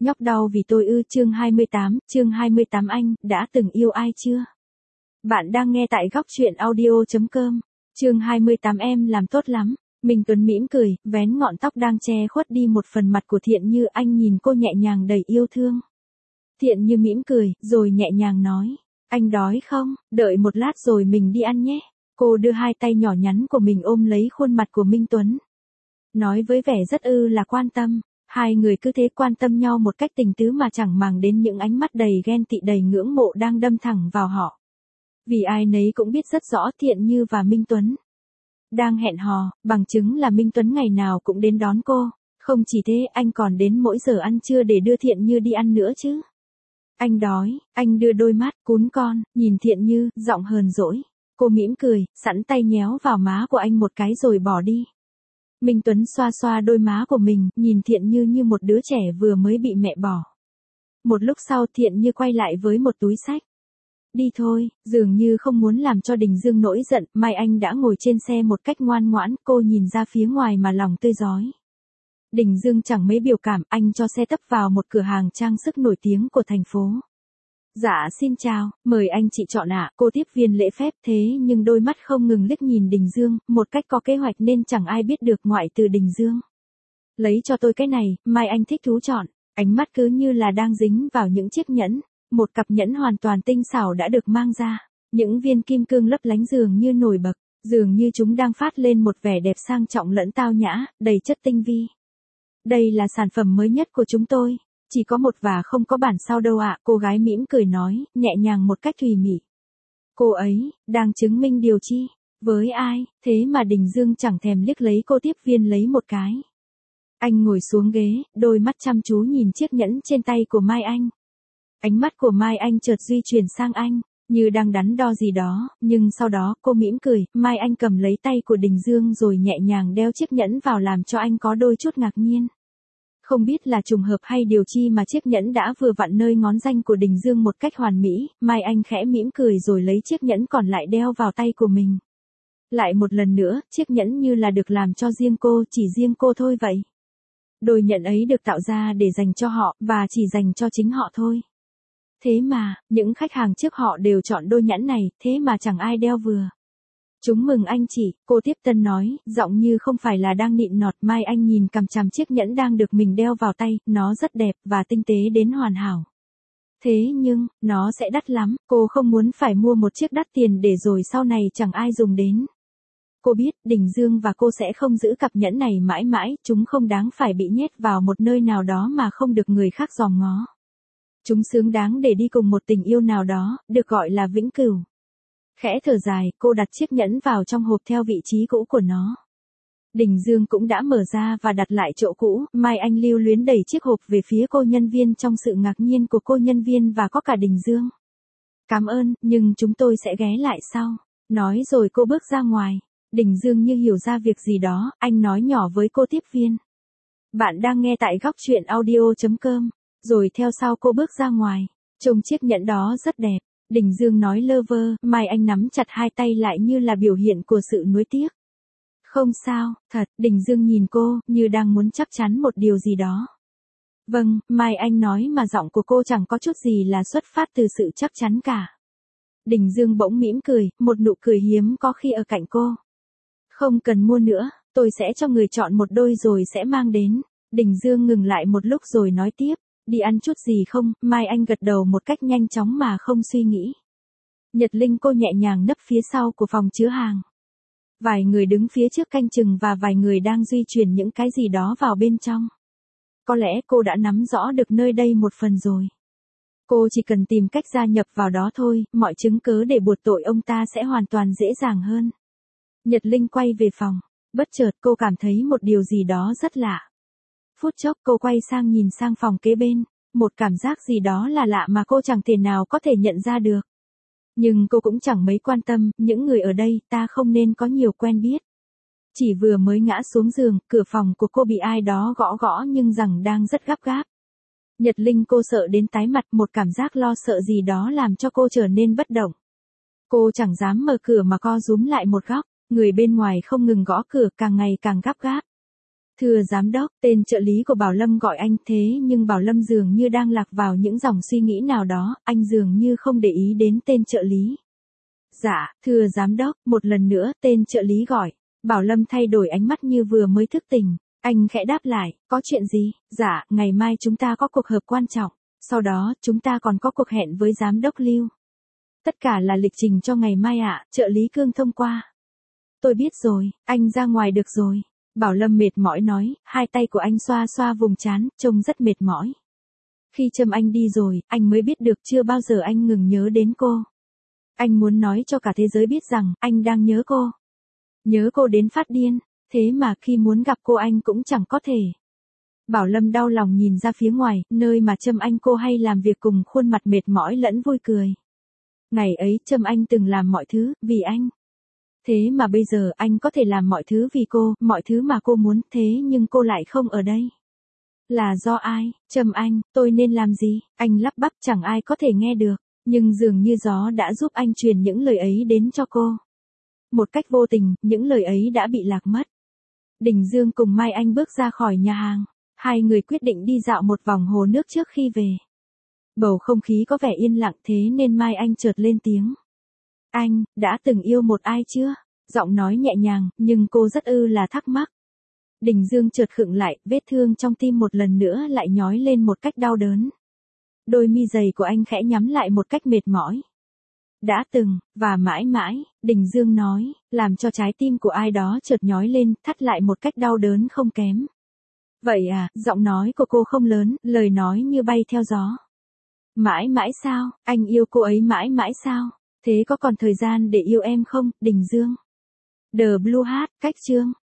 Nhóc đau vì tôi ư? Chương 28 anh đã từng yêu ai chưa? Bạn đang nghe tại góc truyện audio.com. Chương 28 em làm tốt lắm. Minh Tuấn mỉm cười, vén ngọn tóc đang che khuất đi một phần mặt của Thiện Như. Anh nhìn cô nhẹ nhàng đầy yêu thương. Thiện Như mỉm cười, rồi nhẹ nhàng nói, anh đói không? Đợi một lát rồi mình đi ăn nhé. Cô đưa hai tay nhỏ nhắn của mình ôm lấy khuôn mặt của Minh Tuấn. Nói với vẻ rất là quan tâm. Hai người cứ thế quan tâm nhau một cách tình tứ mà chẳng màng đến những ánh mắt đầy ghen tị đầy ngưỡng mộ đang đâm thẳng vào họ. Vì ai nấy cũng biết rất rõ Thiện Như và Minh Tuấn đang hẹn hò, bằng chứng là Minh Tuấn ngày nào cũng đến đón cô. Không chỉ thế, anh còn đến mỗi giờ ăn trưa để đưa Thiện Như đi ăn nữa chứ. Anh đói, anh đưa đôi mắt cún con, nhìn Thiện Như, giọng hờn dỗi. Cô mỉm cười, sẵn tay nhéo vào má của anh một cái rồi bỏ đi. Minh Tuấn xoa xoa đôi má của mình, nhìn Thiện Như như một đứa trẻ vừa mới bị mẹ bỏ. Một lúc sau Thiện Như quay lại với một túi xách. Đi thôi, dường như không muốn làm cho Đình Dương nổi giận, Mai Anh đã ngồi trên xe một cách ngoan ngoãn, cô nhìn ra phía ngoài mà lòng tươi rói. Đình Dương chẳng mấy biểu cảm, anh cho xe tấp vào một cửa hàng trang sức nổi tiếng của thành phố. Dạ xin chào, mời anh chị chọn ạ. Cô tiếp viên lễ phép thế nhưng đôi mắt không ngừng liếc nhìn Đình Dương, một cách có kế hoạch nên chẳng ai biết được ngoại trừ Đình Dương. Lấy cho tôi cái này, Mai Anh thích thú chọn, ánh mắt cứ như là đang dính vào những chiếc nhẫn, một cặp nhẫn hoàn toàn tinh xảo đã được mang ra, những viên kim cương lấp lánh dường như nổi bật, dường như chúng đang phát lên một vẻ đẹp sang trọng lẫn tao nhã, đầy chất tinh vi. Đây là sản phẩm mới nhất của chúng tôi. Chỉ có một và không có bản sao đâu ạ. Cô gái mỉm cười nói, nhẹ nhàng một cách thùy mị. Cô ấy, đang chứng minh điều chi? Với ai? Thế mà Đình Dương chẳng thèm liếc lấy cô tiếp viên lấy một cái. Anh ngồi xuống ghế, đôi mắt chăm chú nhìn chiếc nhẫn trên tay của Mai Anh. Ánh mắt của Mai Anh chợt di chuyển sang anh, như đang đắn đo gì đó, nhưng sau đó cô mỉm cười. Mai Anh cầm lấy tay của Đình Dương rồi nhẹ nhàng đeo chiếc nhẫn vào làm cho anh có đôi chút ngạc nhiên. Không biết là trùng hợp hay điều chi mà chiếc nhẫn đã vừa vặn nơi ngón danh của Đình Dương một cách hoàn mỹ. Mai Anh khẽ mỉm cười rồi lấy chiếc nhẫn còn lại đeo vào tay của mình. Lại một lần nữa, chiếc nhẫn như là được làm cho riêng cô, chỉ riêng cô thôi vậy. Đôi nhẫn ấy được tạo ra để dành cho họ, và chỉ dành cho chính họ thôi. Thế mà, những khách hàng trước họ đều chọn đôi nhẫn này, thế mà chẳng ai đeo vừa. Chúng mừng anh chị, cô tiếp tân nói, giọng như không phải là đang nịnh nọt. Mai Anh nhìn cằm chằm chiếc nhẫn đang được mình đeo vào tay, nó rất đẹp và tinh tế đến hoàn hảo. Thế nhưng, nó sẽ đắt lắm, cô không muốn phải mua một chiếc đắt tiền để rồi sau này chẳng ai dùng đến. Cô biết, Đình Dương và cô sẽ không giữ cặp nhẫn này mãi mãi, chúng không đáng phải bị nhét vào một nơi nào đó mà không được người khác dòm ngó. Chúng xứng đáng để đi cùng một tình yêu nào đó, được gọi là vĩnh cửu. Khẽ thở dài, cô đặt chiếc nhẫn vào trong hộp theo vị trí cũ của nó. Đình Dương cũng đã mở ra và đặt lại chỗ cũ. Mai Anh lưu luyến đẩy chiếc hộp về phía cô nhân viên trong sự ngạc nhiên của cô nhân viên và có cả Đình Dương. Cảm ơn, nhưng chúng tôi sẽ ghé lại sau. Nói rồi cô bước ra ngoài. Đình Dương như hiểu ra việc gì đó, anh nói nhỏ với cô tiếp viên. Bạn đang nghe tại góc truyện audio.com. Rồi theo sau cô bước ra ngoài. Trông chiếc nhẫn đó rất đẹp. Đình Dương nói lơ vơ, Mai Anh nắm chặt hai tay lại như là biểu hiện của sự nuối tiếc. Không sao, thật, Đình Dương nhìn cô, như đang muốn chắc chắn một điều gì đó. Vâng, Mai Anh nói mà giọng của cô chẳng có chút gì là xuất phát từ sự chắc chắn cả. Đình Dương bỗng mỉm cười, một nụ cười hiếm có khi ở cạnh cô. Không cần mua nữa, tôi sẽ cho người chọn một đôi rồi sẽ mang đến. Đình Dương ngừng lại một lúc rồi nói tiếp. Đi ăn chút gì không? Mai Anh gật đầu một cách nhanh chóng mà không suy nghĩ. Nhật Linh cô nhẹ nhàng nấp phía sau của phòng chứa hàng. Vài người đứng phía trước canh chừng và vài người đang di chuyển những cái gì đó vào bên trong. Có lẽ cô đã nắm rõ được nơi đây một phần rồi. Cô chỉ cần tìm cách gia nhập vào đó thôi, mọi chứng cớ để buộc tội ông ta sẽ hoàn toàn dễ dàng hơn. Nhật Linh quay về phòng. Bất chợt cô cảm thấy một điều gì đó rất lạ. Phút chốc cô quay sang nhìn sang phòng kế bên, một cảm giác gì đó là lạ mà cô chẳng thể nào có thể nhận ra được. Nhưng cô cũng chẳng mấy quan tâm, những người ở đây ta không nên có nhiều quen biết. Chỉ vừa mới ngã xuống giường, cửa phòng của cô bị ai đó gõ gõ nhưng rằng đang rất gấp gáp. Nhật Linh cô sợ đến tái mặt, một cảm giác lo sợ gì đó làm cho cô trở nên bất động. Cô chẳng dám mở cửa mà co rúm lại một góc, người bên ngoài không ngừng gõ cửa càng ngày càng gấp gáp. Thưa giám đốc, tên trợ lý của Bảo Lâm gọi anh thế nhưng Bảo Lâm dường như đang lạc vào những dòng suy nghĩ nào đó, anh dường như không để ý đến tên trợ lý. Dạ, thưa giám đốc, một lần nữa tên trợ lý gọi. Bảo Lâm thay đổi ánh mắt như vừa mới thức tỉnh. Anh khẽ đáp lại, có chuyện gì? Dạ, ngày mai chúng ta có cuộc họp quan trọng. Sau đó, chúng ta còn có cuộc hẹn với giám đốc Lưu. Tất cả là lịch trình cho ngày mai ạ, trợ lý Cương thông qua. Tôi biết rồi, anh ra ngoài được rồi. Bảo Lâm mệt mỏi nói, hai tay của anh xoa xoa vùng trán, trông rất mệt mỏi. Khi Trâm Anh đi rồi, anh mới biết được chưa bao giờ anh ngừng nhớ đến cô. Anh muốn nói cho cả thế giới biết rằng, anh đang nhớ cô. Nhớ cô đến phát điên, thế mà khi muốn gặp cô anh cũng chẳng có thể. Bảo Lâm đau lòng nhìn ra phía ngoài, nơi mà Trâm Anh cô hay làm việc cùng khuôn mặt mệt mỏi lẫn vui cười. Ngày ấy Trâm Anh từng làm mọi thứ, vì anh. Thế mà bây giờ anh có thể làm mọi thứ vì cô, mọi thứ mà cô muốn, thế nhưng cô lại không ở đây. Là do ai? Trâm Anh, tôi nên làm gì? Anh lắp bắp chẳng ai có thể nghe được, nhưng dường như gió đã giúp anh truyền những lời ấy đến cho cô. Một cách vô tình, những lời ấy đã bị lạc mất. Đình Dương cùng Mai Anh bước ra khỏi nhà hàng. Hai người quyết định đi dạo một vòng hồ nước trước khi về. Bầu không khí có vẻ yên lặng thế nên Mai Anh chợt lên tiếng. Anh, đã từng yêu một ai chưa? Giọng nói nhẹ nhàng, nhưng cô rất là thắc mắc. Đình Dương chợt khựng lại, vết thương trong tim một lần nữa lại nhói lên một cách đau đớn. Đôi mi dày của anh khẽ nhắm lại một cách mệt mỏi. Đã từng, và mãi mãi, Đình Dương nói, làm cho trái tim của ai đó chợt nhói lên, thắt lại một cách đau đớn không kém. Vậy à, giọng nói của cô không lớn, lời nói như bay theo gió. Mãi mãi sao, anh yêu cô ấy mãi mãi sao? Thế có còn thời gian để yêu em không, Đình Dương? The Blue Hat, cách chương.